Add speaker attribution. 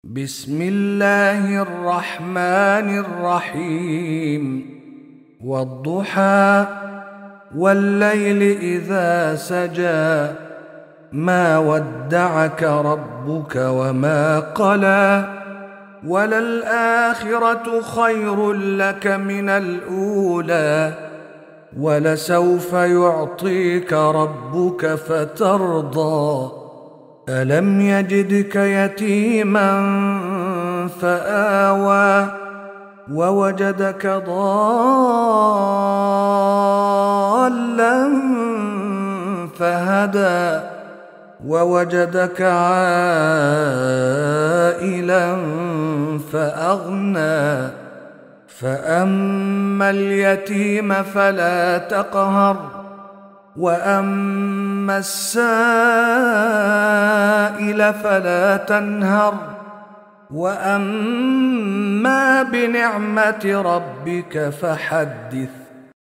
Speaker 1: بسم الله الرحمن الرحيم والضحى والليل إذا سجى ما ودعك ربك وما قلى وللآخرة خير لك من الأولى ولسوف يعطيك ربك فترضى ألم يجدك يتيما فآوى ووجدك ضالا فهدى ووجدك عائلا فأغنى فأما اليتيم فلا تقهر وأما السائل فلا تنهر وأما بنعمة ربك فحدث